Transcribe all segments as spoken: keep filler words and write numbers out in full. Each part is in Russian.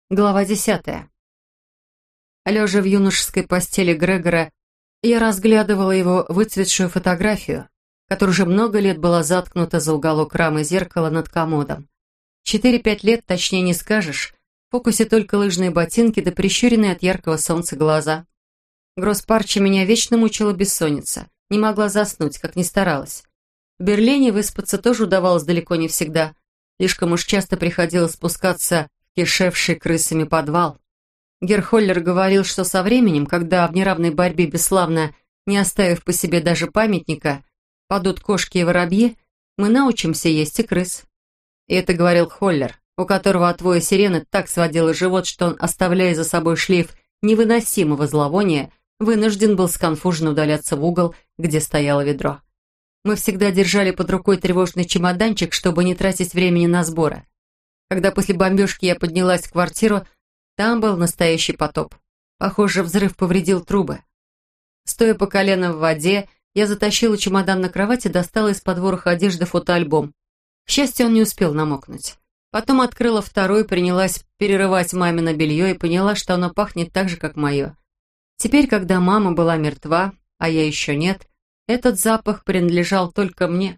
Глава десятая. Лежа в юношеской постели Грегора, я разглядывала его выцветшую фотографию, которая уже много лет была заткнута за уголок рамы зеркала над комодом. Четыре-пять лет, точнее не скажешь, в фокусе только лыжные ботинки да прищуренные от яркого солнца глаза. Гросс-Парчи меня вечно мучила бессонница, не могла заснуть, как ни старалась. В Берлине выспаться тоже удавалось далеко не всегда, слишком уж часто приходилось спускаться кишевший крысами подвал. Герхоллер говорил, что со временем, когда в неравной борьбе бесславно, не оставив по себе даже памятника, падут кошки и воробьи, мы научимся есть и крыс. И это говорил Холлер, у которого от воя сирены так сводило живот, что он, оставляя за собой шлейф невыносимого зловония, вынужден был сконфуженно удаляться в угол, где стояло ведро. Мы всегда держали под рукой тревожный чемоданчик, чтобы не тратить времени на сборы. Когда после бомбежки я поднялась в квартиру, там был настоящий потоп. Похоже, взрыв повредил трубы. Стоя по колено в воде, я затащила чемодан на кровать и достала из-под вороха одежды фотоальбом. К счастью, он не успел намокнуть. Потом открыла второй, принялась перерывать мамино белье и поняла, что оно пахнет так же, как мое. Теперь, когда мама была мертва, а я еще нет, этот запах принадлежал только мне.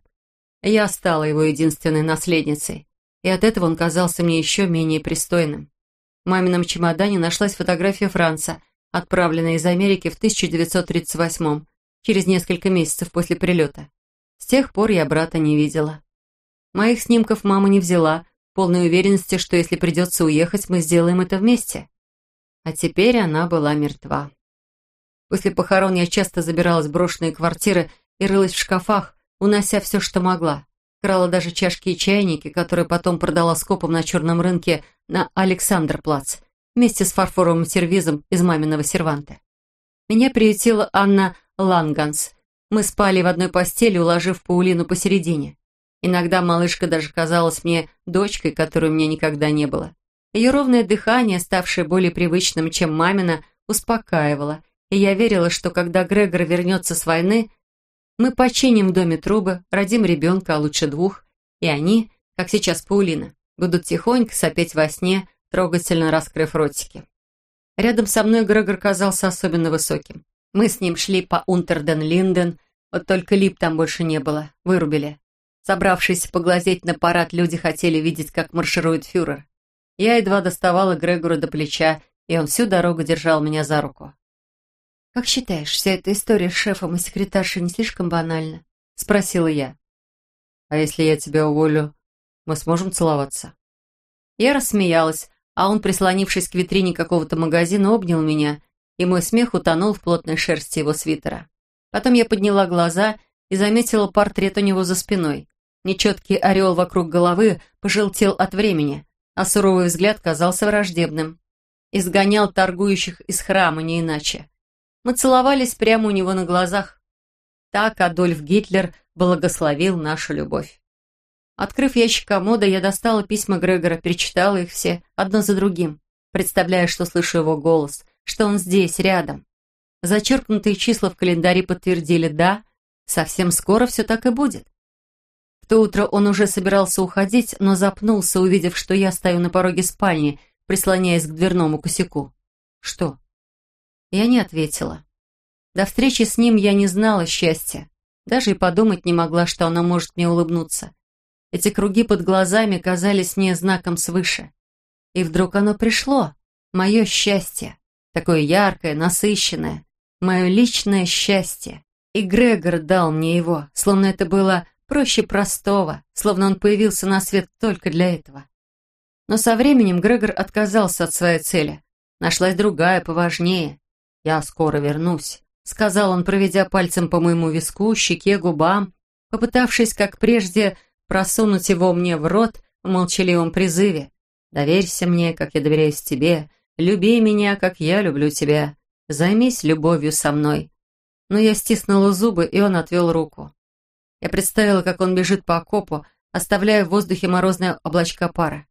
Я стала его единственной наследницей. И от этого он казался мне еще менее пристойным. В мамином чемодане нашлась фотография Франца, отправленная из Америки в тысяча девятьсот тридцать восьмом, через несколько месяцев после прилета. С тех пор я брата не видела. Моих снимков мама не взяла, в полной уверенности, что если придется уехать, мы сделаем это вместе. А теперь она была мертва. После похорон я часто забиралась в брошенные квартиры и рылась в шкафах, унося все, что могла. Крала даже чашки и чайники, которые потом продала скопом на черном рынке на Александрплац, вместе с фарфоровым сервизом из маминого серванта. Меня приютила Анна Ланганс. Мы спали в одной постели, уложив Паулину посередине. Иногда малышка даже казалась мне дочкой, которой у меня никогда не было. Ее ровное дыхание, ставшее более привычным, чем мамино, успокаивало, и я верила, что когда Грегор вернется с войны, мы починим в доме трубы, родим ребенка, а лучше двух, и они, как сейчас Паулина, будут тихонько сопеть во сне, трогательно раскрыв ротики. Рядом со мной Грегор казался особенно высоким. Мы с ним шли по Унтерден-Линден, вот только лип там больше не было, вырубили. Собравшись поглазеть на парад, люди хотели видеть, как марширует фюрер. Я едва доставала Грегору до плеча, и он всю дорогу держал меня за руку. «Как считаешь, вся эта история с шефом и секретаршей не слишком банальна?» — спросила я. «А если я тебя уволю, мы сможем целоваться?» Я рассмеялась, а он, прислонившись к витрине какого-то магазина, обнял меня, и мой смех утонул в плотной шерсти его свитера. Потом я подняла глаза и заметила портрет у него за спиной. Нечеткий ореол вокруг головы пожелтел от времени, а суровый взгляд казался враждебным. Изгонял торгующих из храма, не иначе. Мы целовались прямо у него на глазах. Так Адольф Гитлер благословил нашу любовь. Открыв ящик комода, я достала письма Грегора, перечитала их все, одно за другим, представляя, что слышу его голос, что он здесь, рядом. Зачеркнутые числа в календаре подтвердили «да», совсем скоро все так и будет. В то утро он уже собирался уходить, но запнулся, увидев, что я стою на пороге спальни, прислоняясь к дверному косяку. «Что?» Я не ответила. До встречи с ним я не знала счастья. Даже и подумать не могла, что оно может мне улыбнуться. Эти круги под глазами казались мне знаком свыше. И вдруг оно пришло. Мое счастье. Такое яркое, насыщенное. Мое личное счастье. И Грегор дал мне его, словно это было проще простого, словно он появился на свет только для этого. Но со временем Грегор отказался от своей цели. Нашлась другая, поважнее. «Я скоро вернусь», — сказал он, проведя пальцем по моему виску, щеке, губам, попытавшись, как прежде, просунуть его мне в рот в молчаливом призыве. «Доверься мне, как я доверяюсь тебе, люби меня, как я люблю тебя, займись любовью со мной». Но я стиснула зубы, и он отвел руку. Я представила, как он бежит по окопу, оставляя в воздухе морозные облачка пара.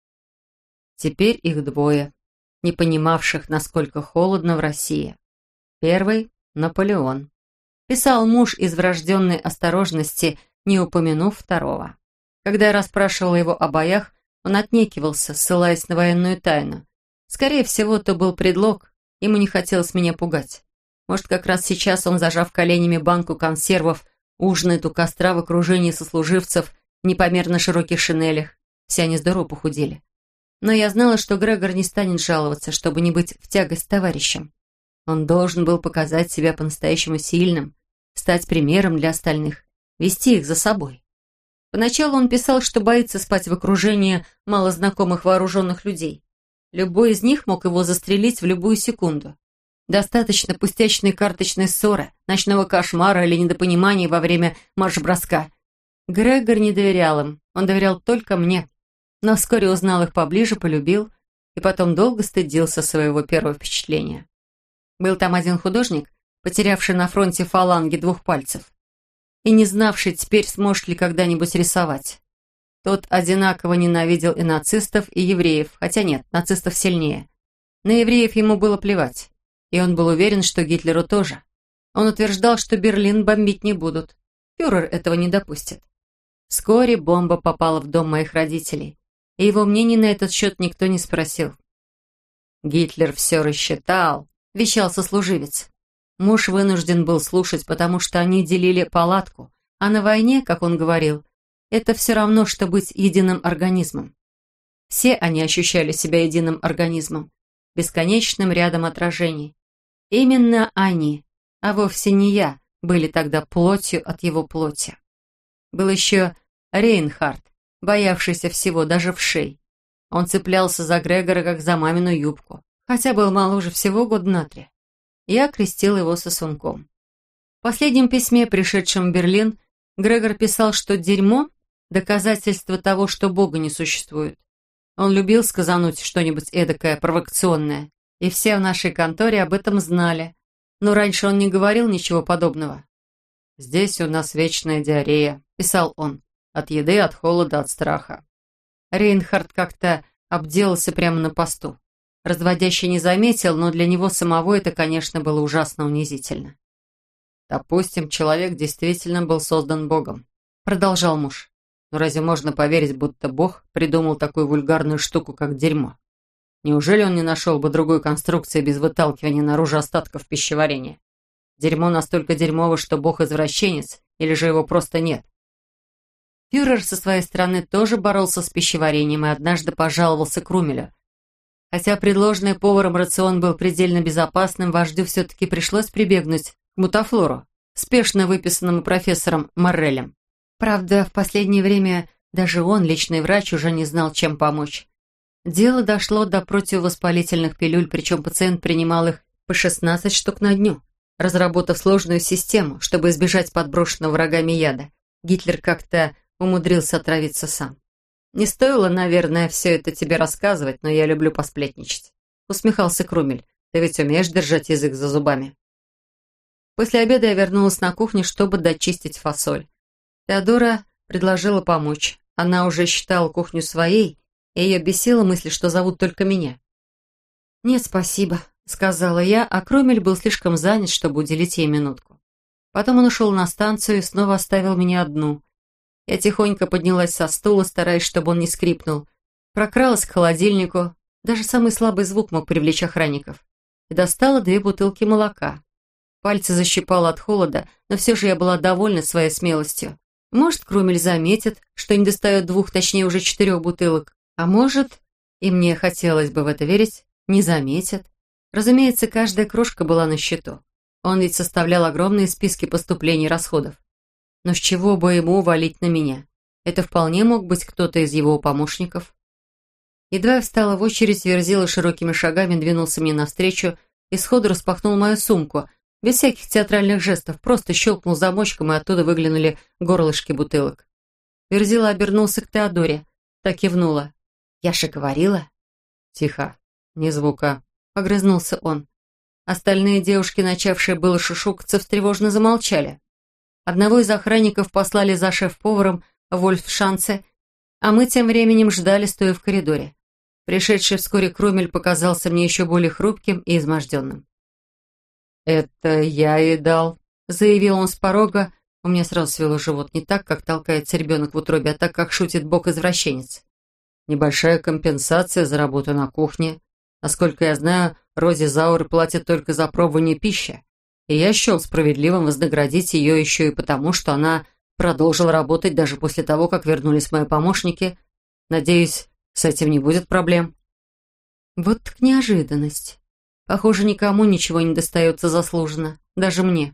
Теперь их двое, не понимавших, насколько холодно в России. Первый — Наполеон. Писал муж из врожденной осторожности, не упомянув второго. Когда я расспрашивала его о боях, он отнекивался, ссылаясь на военную тайну, Скорее всего, то был предлог. Ему не хотелось меня пугать. Может, как раз сейчас он, зажав коленями банку консервов, ужинает у костра в окружении сослуживцев в непомерно широких шинелях. Все они здорово похудели. Но я знала, что Грегор не станет жаловаться, чтобы не быть в тягость товарищам. Он должен был показать себя по-настоящему сильным, стать примером для остальных, вести их за собой. Поначалу он писал, что боится спать в окружении малознакомых вооруженных людей. Любой из них мог его застрелить в любую секунду. Достаточно пустячной карточной ссоры, ночного кошмара или недопонимания во время марш-броска. Грегор не доверял им, он доверял только мне. Но вскоре узнал их поближе, полюбил и потом долго стыдился своего первого впечатления. Был там один художник, потерявший на фронте фаланги двух пальцев и не знавший теперь, сможет ли когда-нибудь рисовать. Тот одинаково ненавидел и нацистов, и евреев, хотя нет, нацистов сильнее. На евреев ему было плевать, и он был уверен, что Гитлеру тоже. Он утверждал, что Берлин бомбить не будут. Фюрер этого не допустит. Вскоре бомба попала в дом моих родителей, и его мнение на этот счет никто не спросил. «Гитлер все рассчитал», — вещал сослуживец. Муж вынужден был слушать, потому что они делили палатку, а на войне, как он говорил, это все равно, что быть единым организмом. Все они ощущали себя единым организмом, бесконечным рядом отражений. Именно они, а вовсе не я, были тогда плотью от его плоти. Был еще Рейнхард, боявшийся всего, даже вшей. Он цеплялся за Грегора, как за мамину юбку, хотя был моложе всего года на три. Я крестил его сосунком. В последнем письме, пришедшем в Берлин, Грегор писал, что дерьмо – доказательство того, что Бога не существует. Он любил сказануть что-нибудь эдакое, провокационное, и все в нашей конторе об этом знали, но раньше он не говорил ничего подобного. «Здесь у нас вечная диарея», – писал он, – «от еды, от холода, от страха». Рейнхард как-то обделался прямо на посту. Разводящий не заметил, но для него самого это, конечно, было ужасно унизительно. «Допустим, человек действительно был создан Богом», — продолжал муж. «Но разве можно поверить, будто Бог придумал такую вульгарную штуку, как дерьмо? Неужели он не нашел бы другой конструкции без выталкивания наружу остатков пищеварения? Дерьмо настолько дерьмово, что Бог извращенец, или же его просто нет?» Фюрер со своей стороны тоже боролся с пищеварением и однажды пожаловался Крумелю. Хотя предложенный поваром рацион был предельно безопасным, вождю все-таки пришлось прибегнуть к мутафлору, спешно выписанному профессором Моррелем. Правда, в последнее время даже он, личный врач, уже не знал, чем помочь. Дело дошло до противовоспалительных пилюль, причем пациент принимал их по шестнадцать штук на дню. Разработав сложную систему, чтобы избежать подброшенного врагами яда, Гитлер как-то умудрился отравиться сам. «Не стоило, наверное, все это тебе рассказывать, но я люблю посплетничать», — усмехался Крумель. «Ты ведь умеешь держать язык за зубами». После обеда я вернулась на кухню, чтобы дочистить фасоль. Теодора предложила помочь. Она уже считала кухню своей, и ее бесила мысль, что зовут только меня. «Нет, спасибо», — сказала я, а Крумель был слишком занят, чтобы уделить ей минутку. Потом он ушел на станцию и снова оставил меня одну. Я тихонько поднялась со стула, стараясь, чтобы он не скрипнул. Прокралась к холодильнику, даже самый слабый звук мог привлечь охранников, и достала две бутылки молока. Пальцы защипало от холода, но все же я была довольна своей смелостью. Может, Крумель заметит, что не достает двух, точнее уже четырех бутылок, а может, и мне хотелось бы в это верить, не заметит. Разумеется, каждая крошка была на счету. Он ведь составлял огромные списки поступлений и расходов. Но с чего бы ему валить на меня? Это вполне мог быть кто-то из его помощников. Едва я встала в очередь, Верзила широкими шагами двинулся мне навстречу и сходу распахнул мою сумку, без всяких театральных жестов, просто щелкнул замочком, и оттуда выглянули горлышки бутылок. Верзила обернулся к Теодоре, так кивнула. «Я же говорила?» «Тихо, ни звука», — огрызнулся он. Остальные девушки, начавшие было шушукаться, встревожно замолчали. Одного из охранников послали за шеф-поваром в Вольфшанце, а мы тем временем ждали, стоя в коридоре. Пришедший вскоре Крумель показался мне еще более хрупким и изможденным. «Это я ей дал», — заявил он с порога. У меня сразу свело живот, не так, как толкается ребенок в утробе, а так, как шутит бог-извращенец. «Небольшая компенсация за работу на кухне. Насколько я знаю, Розе Зауэр платит только за пробование пищи, и я счел справедливым вознаградить ее еще и потому, что она продолжила работать даже после того, как вернулись мои помощники. Надеюсь, с этим не будет проблем». Вот так неожиданность. Похоже, никому ничего не достается заслуженно, даже мне.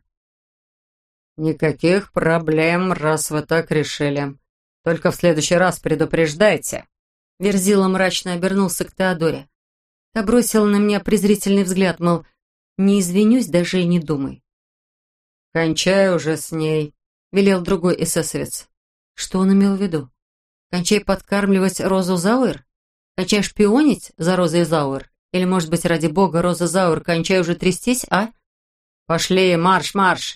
«Никаких проблем, раз вы так решили. Только в следующий раз предупреждайте». Верзила мрачно обернулся к Теодоре. Та бросила на меня презрительный взгляд, мол, не извинюсь, даже и не думай. «Кончай уже с ней», — велел другой эсэсовец. Что он имел в виду? Кончай подкармливать Розу Зауэр? Кончай шпионить за Розой Зауэр? Или, может быть, ради бога, Роза Зауэр, кончай уже трястись, а? «Пошли, марш, марш!»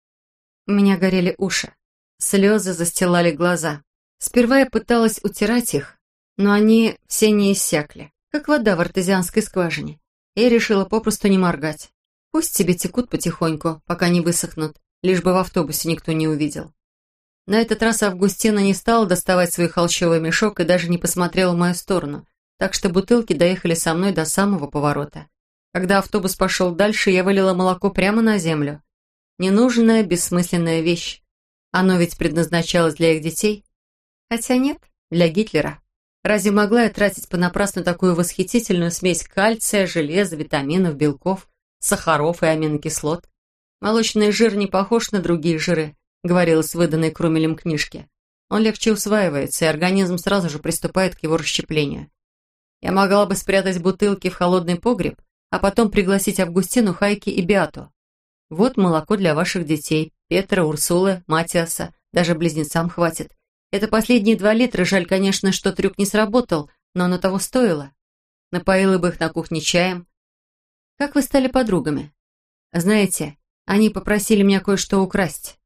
У меня горели уши. Слезы застилали глаза. Сперва я пыталась утирать их, но они все не иссякли, как вода в артезианской скважине. Я решила попросту не моргать. Пусть себе текут потихоньку, пока не высохнут, лишь бы в автобусе никто не увидел. На этот раз Августина не стала доставать свой холщовый мешок и даже не посмотрела в мою сторону, так что бутылки доехали со мной до самого поворота. Когда автобус пошел дальше, я вылила молоко прямо на землю. Ненужная, бессмысленная вещь. Оно ведь предназначалось для их детей. Хотя нет, для Гитлера. Разве могла я тратить понапрасну такую восхитительную смесь кальция, железа, витаминов, белков, сахаров и аминокислот? Молочный жир не похож на другие жиры, говорилось в выданной Крумелем книжке. Он легче усваивается, и организм сразу же приступает к его расщеплению. Я могла бы спрятать бутылки в холодный погреб, а потом пригласить Августину, Хайки и Беату. Вот молоко для ваших детей, Петра, Урсулы, Матиаса, даже близнецам хватит. Это последние два литра, жаль, конечно, что трюк не сработал, но оно того стоило. Напоила бы их на кухне чаем. Как вы стали подругами? Знаете, они попросили меня кое-что украсть.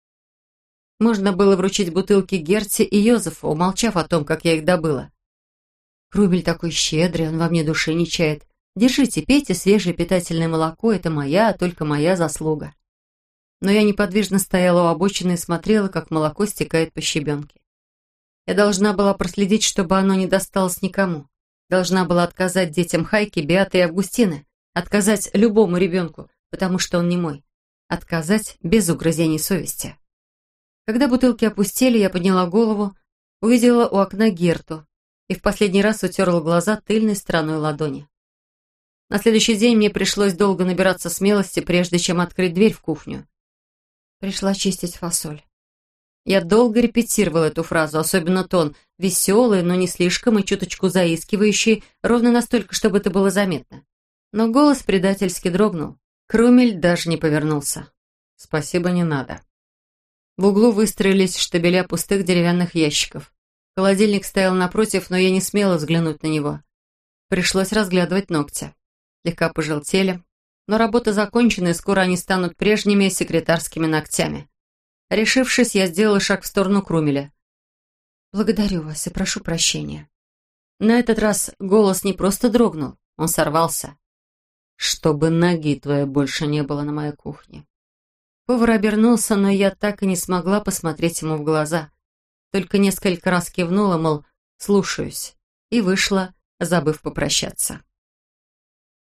Можно было вручить бутылки Герти и Йозефу, умолчав о том, как я их добыла. Крубель такой щедрый, он во мне души не чает. Держите, пейте свежее питательное молоко, это моя, а только моя заслуга. Но я неподвижно стояла у обочины и смотрела, как молоко стекает по щебенке. Я должна была проследить, чтобы оно не досталось никому. Должна была отказать детям Хайки, Беаты и Августины. Отказать любому ребенку, потому что он не мой. Отказать без угрызений совести. Когда бутылки опустели, я подняла голову, увидела у окна Герту и в последний раз утерла глаза тыльной стороной ладони. На следующий день мне пришлось долго набираться смелости, прежде чем открыть дверь в кухню. Пришла чистить фасоль. Я долго репетировала эту фразу, особенно тон, веселый, но не слишком и чуточку заискивающий, ровно настолько, чтобы это было заметно. Но голос предательски дрогнул. Крумель даже не повернулся. «Спасибо, не надо». В углу выстроились штабеля пустых деревянных ящиков. Холодильник стоял напротив, но я не смела взглянуть на него. Пришлось разглядывать ногти. Слегка пожелтели, но работа закончена, и скоро они станут прежними секретарскими ногтями. Решившись, я сделала шаг в сторону Крумеля. «Благодарю вас и прошу прощения». На этот раз голос не просто дрогнул, он сорвался. «Чтобы ноги твоей больше не было на моей кухне». Повар обернулся, но я так и не смогла посмотреть ему в глаза. Только несколько раз кивнула, мол, слушаюсь, и вышла, забыв попрощаться.